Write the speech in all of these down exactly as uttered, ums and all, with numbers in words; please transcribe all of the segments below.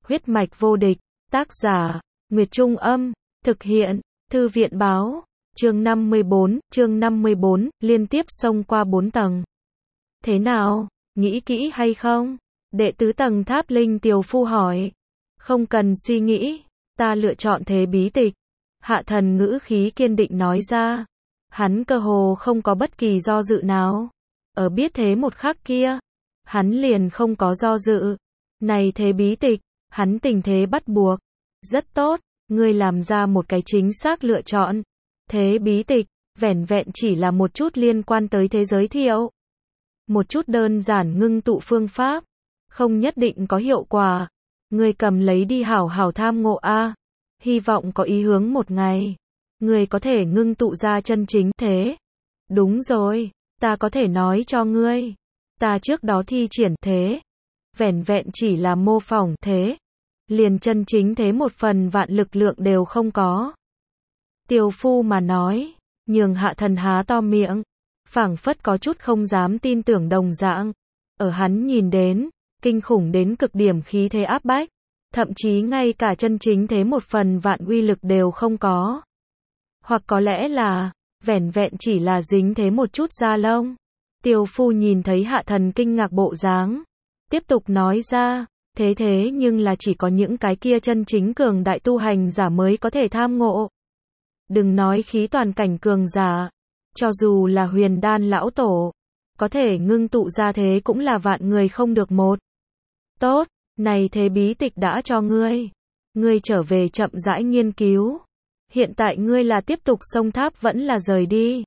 Huyết mạch vô địch, tác giả, Nguyệt Trung Âm, thực hiện, Thư viện Báo, chương năm mươi bốn, chương năm mươi bốn, liên tiếp xông qua bốn tầng. Thế nào, nghĩ kỹ hay không? Đệ tứ tầng tháp linh tiều phu hỏi. Không cần suy nghĩ, ta lựa chọn thế bí tịch. Hạ thần ngữ khí kiên định nói ra. Hắn cơ hồ không có bất kỳ do dự nào. Ở biết thế một khắc kia, hắn liền không có do dự. Này thế bí tịch, hắn tình thế bắt buộc. Rất tốt, ngươi làm ra một cái chính xác lựa chọn. Thế bí tịch, vẻn vẹn chỉ là một chút liên quan tới thế giới thiệu. Một chút đơn giản ngưng tụ phương pháp, không nhất định có hiệu quả. Ngươi cầm lấy đi hảo hảo tham ngộ a. Hy vọng có ý hướng một ngày, ngươi có thể ngưng tụ ra chân chính thế. Đúng rồi, ta có thể nói cho ngươi, ta trước đó thi triển thế, vẻn vẹn chỉ là mô phỏng thế, liền chân chính thế một phần vạn lực lượng đều không có. Tiều phu mà nói, nhường hạ thần há to miệng, phảng phất có chút không dám tin tưởng đồng dạng. Ở hắn nhìn đến, kinh khủng đến cực điểm khí thế áp bách, thậm chí ngay cả chân chính thế một phần vạn uy lực đều không có. Hoặc có lẽ là, vẻn vẹn chỉ là dính thế một chút da lông. Tiều phu nhìn thấy hạ thần kinh ngạc bộ dáng, tiếp tục nói ra, thế thế nhưng là chỉ có những cái kia chân chính cường đại tu hành giả mới có thể tham ngộ. Đừng nói khí toàn cảnh cường giả, cho dù là huyền đan lão tổ, có thể ngưng tụ ra thế cũng là vạn người không được một. Tốt, này thế bí tịch đã cho ngươi. Ngươi trở về chậm rãi nghiên cứu. Hiện tại ngươi là tiếp tục xông tháp vẫn là rời đi.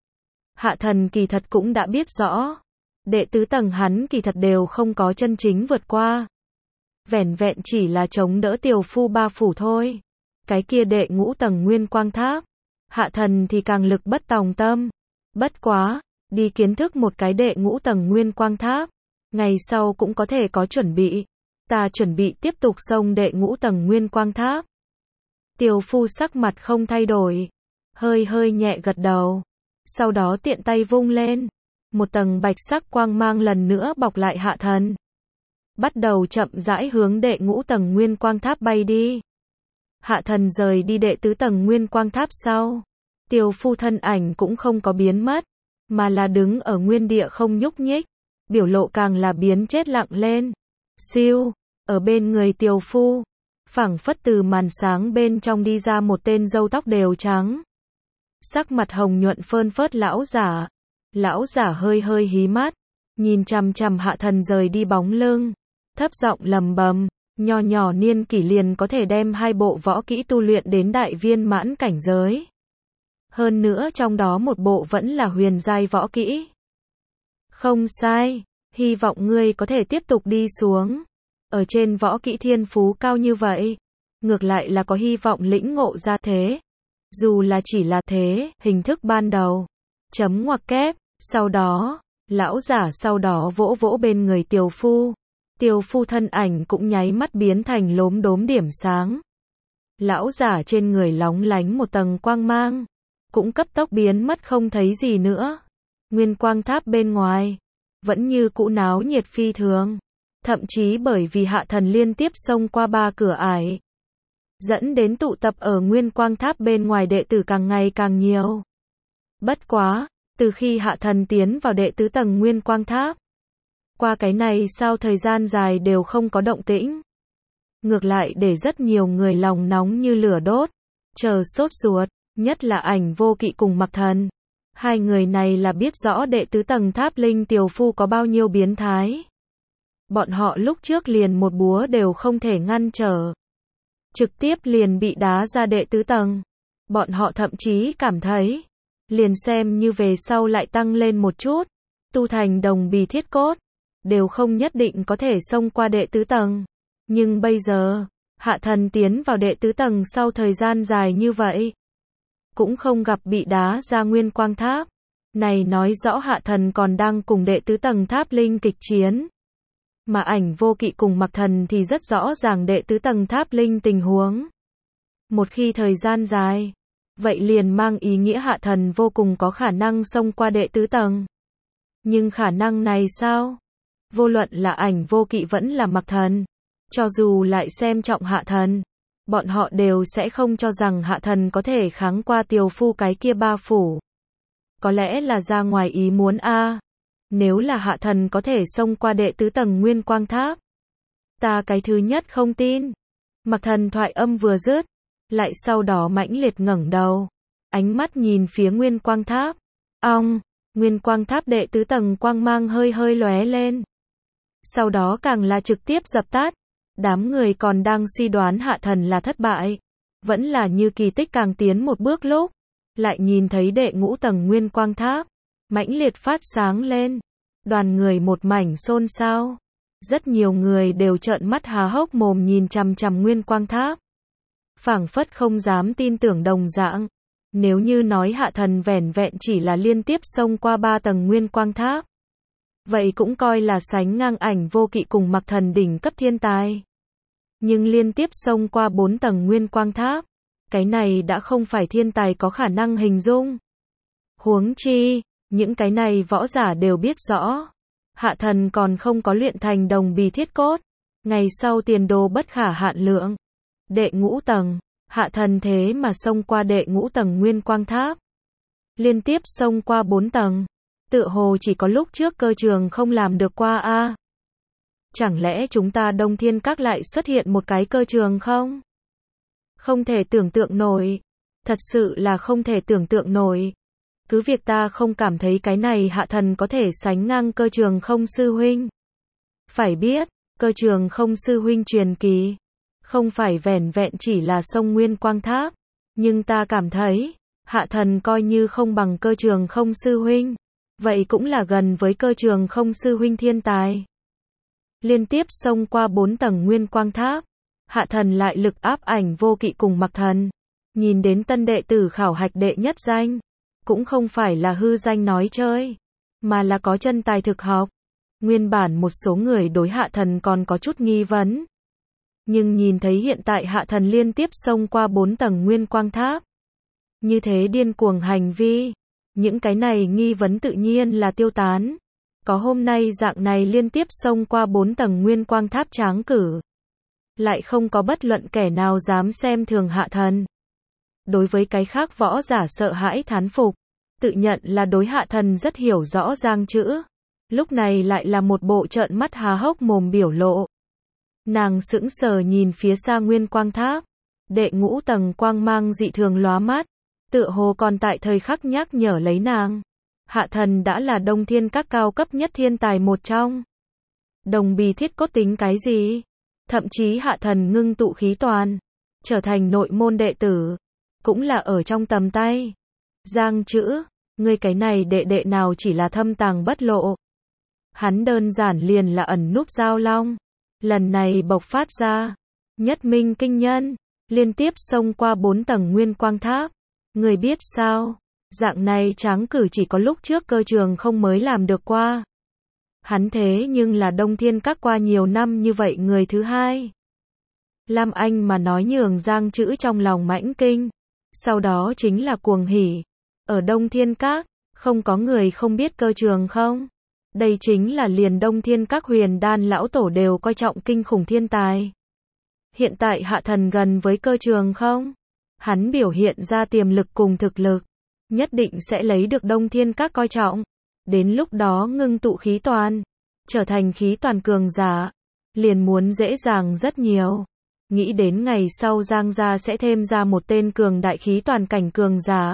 Hạ thần kỳ thật cũng đã biết rõ. Đệ tứ tầng hắn kỳ thật đều không có chân chính vượt qua. Vẻn vẹn chỉ là chống đỡ tiều phu ba phủ thôi. Cái kia đệ ngũ tầng nguyên quang tháp. Hạ thần thì càng lực bất tòng tâm. Bất quá, đi kiến thức một cái đệ ngũ tầng nguyên quang tháp. Ngày sau cũng có thể có chuẩn bị. Ta chuẩn bị tiếp tục xông đệ ngũ tầng nguyên quang tháp. Tiều phu sắc mặt không thay đổi. Hơi hơi nhẹ gật đầu. Sau đó tiện tay vung lên. Một tầng bạch sắc quang mang lần nữa bọc lại hạ thần. Bắt đầu chậm rãi hướng đệ ngũ tầng nguyên quang tháp bay đi. Hạ thần rời đi đệ tứ tầng nguyên quang tháp sau. Tiều phu thân ảnh cũng không có biến mất. Mà là đứng ở nguyên địa không nhúc nhích. Biểu lộ càng là biến chết lặng lên. Siêu, ở bên người tiều phu, phảng phất từ màn sáng bên trong đi ra một tên râu tóc đều trắng. Sắc mặt hồng nhuận phơn phớt lão giả. Lão giả hơi hơi hí mắt, nhìn chằm chằm hạ thần rời đi bóng lưng, thấp giọng lầm bầm, nho nhỏ niên kỷ liền có thể đem hai bộ võ kỹ tu luyện đến đại viên mãn cảnh giới. Hơn nữa trong đó một bộ vẫn là huyền giai võ kỹ. Không sai, hy vọng ngươi có thể tiếp tục đi xuống. Ở trên võ kỹ thiên phú cao như vậy, ngược lại là có hy vọng lĩnh ngộ ra thế. Dù là chỉ là thế, hình thức ban đầu. Chấm ngoặc kép, sau đó, lão giả sau đó vỗ vỗ bên người tiều phu. Tiều phu thân ảnh cũng nháy mắt biến thành lốm đốm điểm sáng. Lão giả trên người lóng lánh một tầng quang mang, cũng cấp tốc biến mất không thấy gì nữa. Nguyên quang tháp bên ngoài, vẫn như cũ náo nhiệt phi thường. Thậm chí bởi vì hạ thần liên tiếp xông qua ba cửa ải, dẫn đến tụ tập ở nguyên quang tháp bên ngoài đệ tử càng ngày càng nhiều. Bất quá, từ khi hạ thần tiến vào đệ tứ tầng nguyên quang tháp, qua cái này sau thời gian dài đều không có động tĩnh. Ngược lại để rất nhiều người lòng nóng như lửa đốt, chờ sốt ruột, nhất là Ảnh Vô Kỵ cùng Mặc Thần. Hai người này là biết rõ đệ tứ tầng tháp linh tiều phu có bao nhiêu biến thái. Bọn họ lúc trước liền một búa đều không thể ngăn trở. Trực tiếp liền bị đá ra đệ tứ tầng. Bọn họ thậm chí cảm thấy, liền xem như về sau lại tăng lên một chút, tu thành đồng bì thiết cốt, đều không nhất định có thể xông qua đệ tứ tầng. Nhưng bây giờ, hạ thần tiến vào đệ tứ tầng sau thời gian dài như vậy, cũng không gặp bị đá ra nguyên quang tháp. Này nói rõ hạ thần còn đang cùng đệ tứ tầng tháp linh kịch chiến. Mà Ảnh Vô Kỵ cùng Mặc Thần thì rất rõ ràng đệ tứ tầng tháp linh tình huống. Một khi thời gian dài, vậy liền mang ý nghĩa hạ thần vô cùng có khả năng xông qua đệ tứ tầng. Nhưng khả năng này sao? Vô luận là Ảnh Vô Kỵ vẫn là Mặc Thần, Cho dù lại xem trọng hạ thần, bọn họ đều sẽ không cho rằng hạ thần có thể kháng qua tiều phu cái kia ba phủ. Có lẽ là ra ngoài ý muốn a. À. Nếu là hạ thần có thể xông qua đệ tứ tầng Nguyên Quang Tháp, ta cái thứ nhất không tin. Mặc Thần thoại âm vừa dứt, lại sau đó mãnh liệt ngẩng đầu, ánh mắt nhìn phía Nguyên Quang Tháp. Ong, Nguyên Quang Tháp đệ tứ tầng quang mang hơi hơi lóe lên. Sau đó càng là trực tiếp dập tắt. Đám người còn đang suy đoán hạ thần là thất bại, vẫn là như kỳ tích càng tiến một bước lúc, lại nhìn thấy đệ ngũ tầng Nguyên Quang Tháp mãnh liệt phát sáng lên. Đoàn người một mảnh xôn xao. Rất nhiều người đều trợn mắt há hốc mồm nhìn chằm chằm Nguyên Quang Tháp. Phảng phất không dám tin tưởng đồng dạng. Nếu như nói hạ thần vẻn vẹn chỉ là liên tiếp xông qua ba tầng Nguyên Quang Tháp, vậy cũng coi là sánh ngang Ảnh Vô Kỵ cùng Mặc Thần đỉnh cấp thiên tài. Nhưng liên tiếp xông qua bốn tầng Nguyên Quang Tháp, cái này đã không phải thiên tài có khả năng hình dung. Huống chi, những cái này võ giả đều biết rõ. Hạ thần còn không có luyện thành đồng bì thiết cốt. Ngày sau tiền đồ bất khả hạn lượng. Đệ ngũ tầng, hạ thần thế mà xông qua đệ ngũ tầng Nguyên Quang Tháp. Liên tiếp xông qua bốn tầng. Tựa hồ chỉ có lúc trước cơ trường không làm được qua a. À. Chẳng lẽ chúng ta Đông Thiên Các lại xuất hiện một cái cơ trường không? Không thể tưởng tượng nổi. Thật sự là không thể tưởng tượng nổi. Cứ việc ta không cảm thấy cái này hạ thần có thể sánh ngang cơ trường không sư huynh. Phải biết, cơ trường không sư huynh truyền kỳ. Không phải vẻn vẹn chỉ là sông Nguyên Quang Tháp. Nhưng ta cảm thấy, hạ thần coi như không bằng cơ trường không sư huynh. Vậy cũng là gần với cơ trường không sư huynh thiên tài. Liên tiếp xông qua bốn tầng Nguyên Quang Tháp. Hạ thần lại lực áp Ảnh Vô Kỵ cùng Mặc Thần. Nhìn đến tân đệ tử khảo hạch đệ nhất danh. Cũng không phải là hư danh nói chơi. Mà là có chân tài thực học. Nguyên bản một số người đối hạ thần còn có chút nghi vấn. Nhưng nhìn thấy hiện tại hạ thần liên tiếp xông qua bốn tầng Nguyên Quang Tháp. Như thế điên cuồng hành vi. Những cái này nghi vấn tự nhiên là tiêu tán. Có hôm nay dạng này liên tiếp xông qua bốn tầng Nguyên Quang Tháp tráng cử. Lại không có bất luận kẻ nào dám xem thường hạ thần. Đối với cái khác võ giả sợ hãi thán phục. Tự nhận là đối hạ thần rất hiểu rõ Giang Chữ. Lúc này lại là một bộ trợn mắt há hốc mồm biểu lộ. Nàng sững sờ nhìn phía xa Nguyên Quang Tháp. Đệ ngũ tầng quang mang dị thường lóa mắt. Tựa hồ còn tại thời khắc nhắc nhở lấy nàng. Hạ thần đã là Đông Thiên Các cao cấp nhất thiên tài một trong. Đồng bì thiết cốt tính cái gì? Thậm chí hạ thần ngưng tụ khí toàn. Trở thành nội môn đệ tử. Cũng là ở trong tầm tay. Giang Chữ, ngươi cái này đệ đệ nào chỉ là thâm tàng bất lộ. Hắn đơn giản liền là ẩn núp giao long. Lần này bộc phát ra. Nhất minh kinh nhân. Liên tiếp xông qua bốn tầng Nguyên Quang Tháp. Người biết sao? Dạng này tráng cử chỉ có lúc trước cơ trường không mới làm được qua. Hắn thế nhưng là Đông Thiên Các qua nhiều năm như vậy người thứ hai. Lam Anh mà nói nhường Giang Chữ trong lòng mãnh kinh. Sau đó chính là cuồng hỉ. Ở Đông Thiên Các, không có người không biết cơ trường không? Đây chính là liền Đông Thiên Các huyền đan lão tổ đều coi trọng kinh khủng thiên tài. Hiện tại hạ thần gần với cơ trường không? Hắn biểu hiện ra tiềm lực cùng thực lực. Nhất định sẽ lấy được Đông Thiên Các coi trọng. Đến lúc đó ngưng tụ khí toàn. Trở thành khí toàn cường giả. Liền muốn dễ dàng rất nhiều. Nghĩ đến ngày sau Giang gia sẽ thêm ra một tên cường đại khí toàn cảnh cường giả.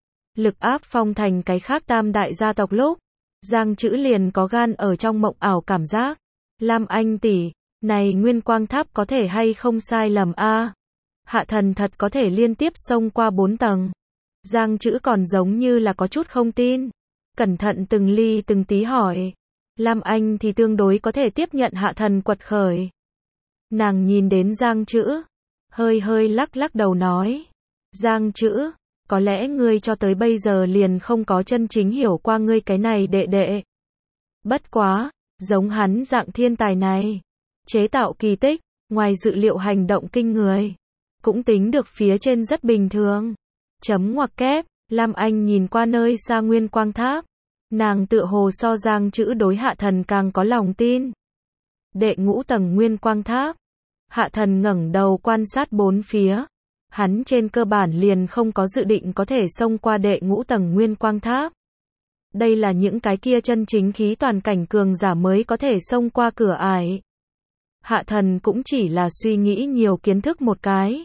Lực áp phong thành cái khác tam đại gia tộc lúc. Giang Chữ liền có gan ở trong mộng ảo cảm giác. Lam Anh tỷ, này Nguyên Quang Tháp có thể hay không sai lầm a? À? Hạ thần thật có thể liên tiếp xông qua bốn tầng. Giang Chữ còn giống như là có chút không tin. Cẩn thận từng ly từng tí hỏi. Lam Anh thì tương đối có thể tiếp nhận hạ thần quật khởi. Nàng nhìn đến Giang Chữ. Hơi hơi lắc lắc đầu nói. Giang Chữ, có lẽ ngươi cho tới bây giờ liền không có chân chính hiểu qua ngươi cái này đệ đệ. Bất quá, giống hắn dạng thiên tài này. Chế tạo kỳ tích, ngoài dự liệu hành động kinh người. Cũng tính được phía trên rất bình thường. Chấm ngoặc kép, Lam Anh nhìn qua nơi xa Nguyên Quang Tháp. Nàng tựa hồ so Giang Chữ đối hạ thần càng có lòng tin. Đệ ngũ tầng Nguyên Quang Tháp. Hạ thần ngẩng đầu quan sát bốn phía. Hắn trên cơ bản liền không có dự định có thể xông qua đệ ngũ tầng nguyên quang tháp. Đây là những cái kia chân chính khí toàn cảnh cường giả mới có thể xông qua cửa ải. Hạ thần cũng chỉ là suy nghĩ nhiều kiến thức một cái.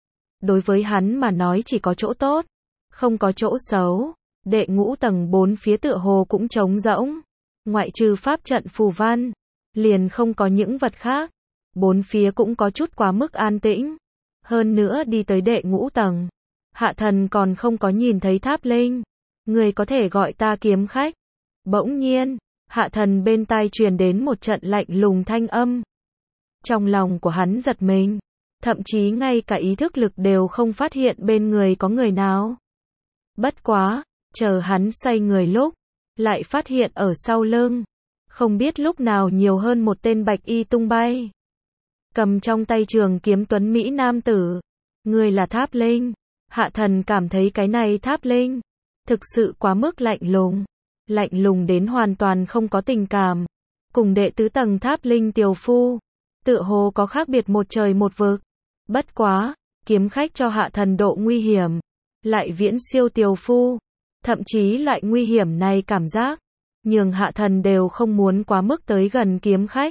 Đối với hắn mà nói chỉ có chỗ tốt, không có chỗ xấu. Đệ ngũ tầng bốn phía tựa hồ cũng trống rỗng. Ngoại trừ pháp trận phù văn, liền không có những vật khác. Bốn phía cũng có chút quá mức an tĩnh. Hơn nữa đi tới đệ ngũ tầng, hạ thần còn không có nhìn thấy tháp linh. Người có thể gọi ta kiếm khách. Bỗng nhiên, hạ thần bên tai truyền đến một trận lạnh lùng thanh âm. Trong lòng của hắn giật mình, thậm chí ngay cả ý thức lực đều không phát hiện bên người có người nào. Bất quá, chờ hắn xoay người lúc, lại phát hiện ở sau lưng, không biết lúc nào nhiều hơn một tên bạch y tung bay. Cầm trong tay trường kiếm tuấn Mỹ nam tử. Người là tháp linh. Hạ thần cảm thấy cái này tháp linh thực sự quá mức lạnh lùng. Lạnh lùng đến hoàn toàn không có tình cảm. Cùng đệ tứ tầng tháp linh tiều phu, tựa hồ có khác biệt một trời một vực. Bất quá, kiếm khách cho hạ thần độ nguy hiểm lại viễn siêu tiều phu. Thậm chí loại nguy hiểm này cảm giác nhường hạ thần đều không muốn quá mức tới gần kiếm khách.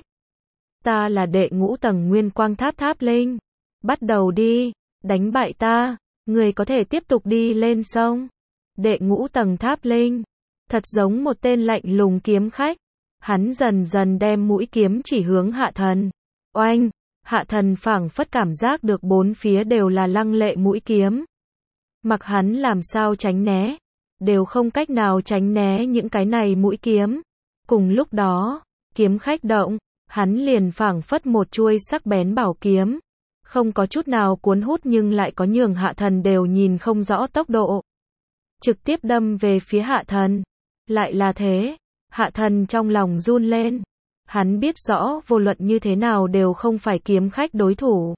Ta là đệ ngũ tầng nguyên quang tháp tháp linh. Bắt đầu đi, đánh bại ta, người có thể tiếp tục đi lên sông. Đệ ngũ tầng tháp linh, thật giống một tên lạnh lùng kiếm khách. Hắn dần dần đem mũi kiếm chỉ hướng hạ thần. Oanh, hạ thần phảng phất cảm giác được bốn phía đều là lăng lệ mũi kiếm. Mặc hắn làm sao tránh né, đều không cách nào tránh né những cái này mũi kiếm. Cùng lúc đó, kiếm khách động, hắn liền phảng phất một chuôi sắc bén bảo kiếm. Không có chút nào cuốn hút nhưng lại có nhường hạ thần đều nhìn không rõ tốc độ. Trực tiếp đâm về phía hạ thần. Lại là thế, hạ thần trong lòng run lên. Hắn biết rõ vô luận như thế nào đều không phải kiếm khách đối thủ.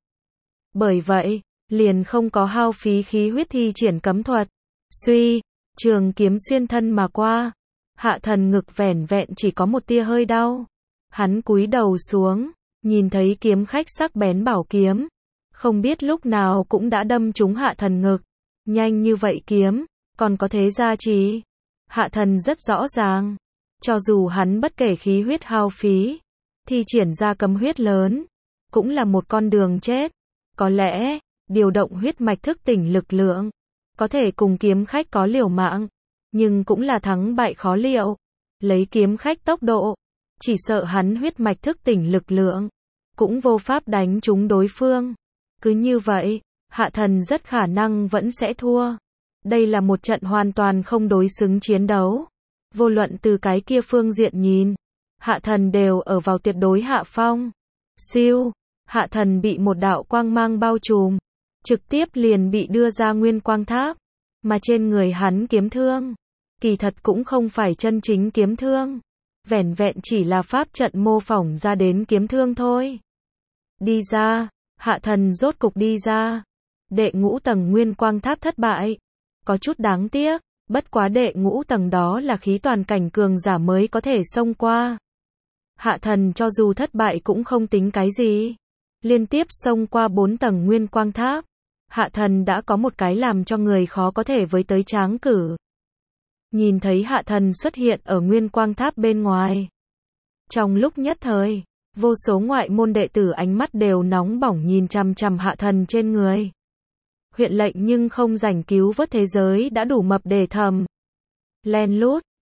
Bởi vậy, liền không có hao phí khí huyết thi triển cấm thuật. Suy, trường kiếm xuyên thân mà qua. Hạ thần ngực vẻn vẹn chỉ có một tia hơi đau. Hắn cúi đầu xuống, nhìn thấy kiếm khách sắc bén bảo kiếm. Không biết lúc nào cũng đã đâm trúng hạ thần ngực. Nhanh như vậy kiếm, còn có thế gia trì. Hạ thần rất rõ ràng. Cho dù hắn bất kể khí huyết hao phí, thi triển ra cấm huyết lớn, cũng là một con đường chết. Có lẽ, điều động huyết mạch thức tỉnh lực lượng, có thể cùng kiếm khách có liều mạng, nhưng cũng là thắng bại khó liệu. Lấy kiếm khách tốc độ, chỉ sợ hắn huyết mạch thức tỉnh lực lượng, cũng vô pháp đánh trúng đối phương. Cứ như vậy, hạ thần rất khả năng vẫn sẽ thua. Đây là một trận hoàn toàn không đối xứng chiến đấu. Vô luận từ cái kia phương diện nhìn, hạ thần đều ở vào tuyệt đối hạ phong. Siêu, hạ thần bị một đạo quang mang bao trùm, trực tiếp liền bị đưa ra nguyên quang tháp. Mà trên người hắn kiếm thương, kỳ thật cũng không phải chân chính kiếm thương. Vẻn vẹn chỉ là pháp trận mô phỏng ra đến kiếm thương thôi. Đi ra, hạ thần rốt cục đi ra. Đệ ngũ tầng nguyên quang tháp thất bại. Có chút đáng tiếc, bất quá đệ ngũ tầng đó là khí toàn cảnh cường giả mới có thể xông qua. Hạ thần cho dù thất bại cũng không tính cái gì. Liên tiếp xông qua bốn tầng nguyên quang tháp. Hạ thần đã có một cái làm cho người khó có thể với tới tráng cử. Nhìn thấy hạ thần xuất hiện ở nguyên quang tháp bên ngoài. Trong lúc nhất thời, vô số ngoại môn đệ tử ánh mắt đều nóng bỏng nhìn chằm chằm hạ thần trên người. Huyện lệnh nhưng không rảnh cứu vớt thế giới đã đủ mập để thầm. Len lút,